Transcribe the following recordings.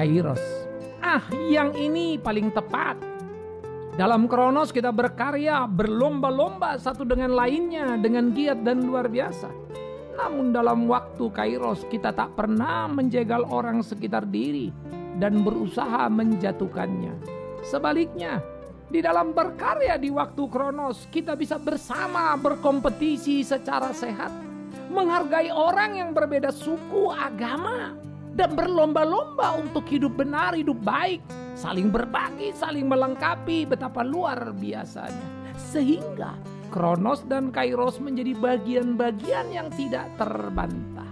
Kairos. Yang ini paling tepat. Dalam Kronos kita berkarya, berlomba-lomba satu dengan lainnya dengan giat dan luar biasa. Namun dalam waktu Kairos kita tak pernah menjegal orang sekitar diri dan berusaha menjatuhkannya. Sebaliknya, di dalam berkarya di waktu Kronos kita bisa bersama berkompetisi secara sehat, menghargai orang yang berbeda suku, agama, dan berlomba-lomba untuk hidup benar, hidup baik, saling berbagi, saling melengkapi. Betapa luar biasanya. Sehingga Kronos dan Kairos menjadi bagian-bagian yang tidak terbantah.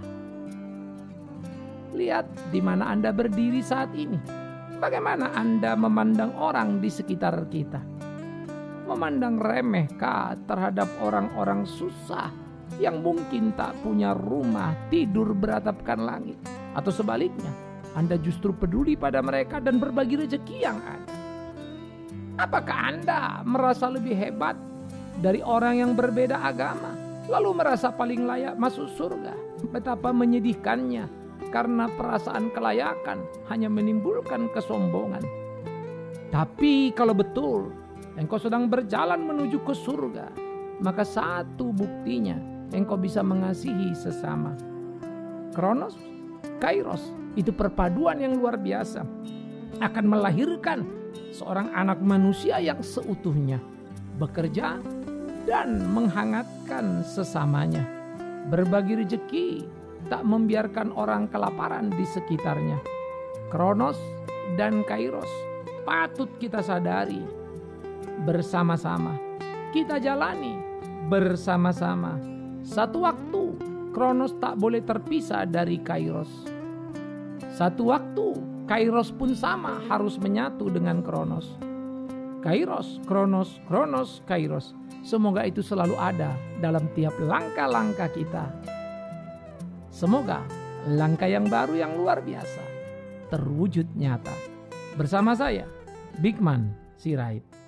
Lihat di mana Anda berdiri saat ini. Bagaimana Anda memandang orang di sekitar kita? Memandang remehkah terhadap orang-orang susah yang mungkin tak punya rumah, tidur beratapkan langit? Atau sebaliknya, Anda justru peduli pada mereka dan berbagi rezeki yang ada? Apakah Anda merasa lebih hebat dari orang yang berbeda agama, lalu merasa paling layak masuk surga? Betapa menyedihkannya, karena perasaan kelayakan hanya menimbulkan kesombongan. Tapi kalau betul engkau sedang berjalan menuju ke surga, maka satu buktinya engkau bisa mengasihi sesama. Kronos, Kairos itu perpaduan yang luar biasa, akan melahirkan seorang anak manusia yang seutuhnya bekerja dan menghangatkan sesamanya, berbagi rezeki, tak membiarkan orang kelaparan di sekitarnya. Kronos dan Kairos patut kita sadari bersama-sama, kita jalani bersama-sama. Satu waktu Kronos tak boleh terpisah dari Kairos. Satu waktu Kairos pun sama harus menyatu dengan Kronos. Kairos, Kronos, Kronos, Kairos. Semoga itu selalu ada dalam tiap langkah-langkah kita. Semoga langkah yang baru yang luar biasa terwujud nyata. Bersama saya, Bigman Sirait.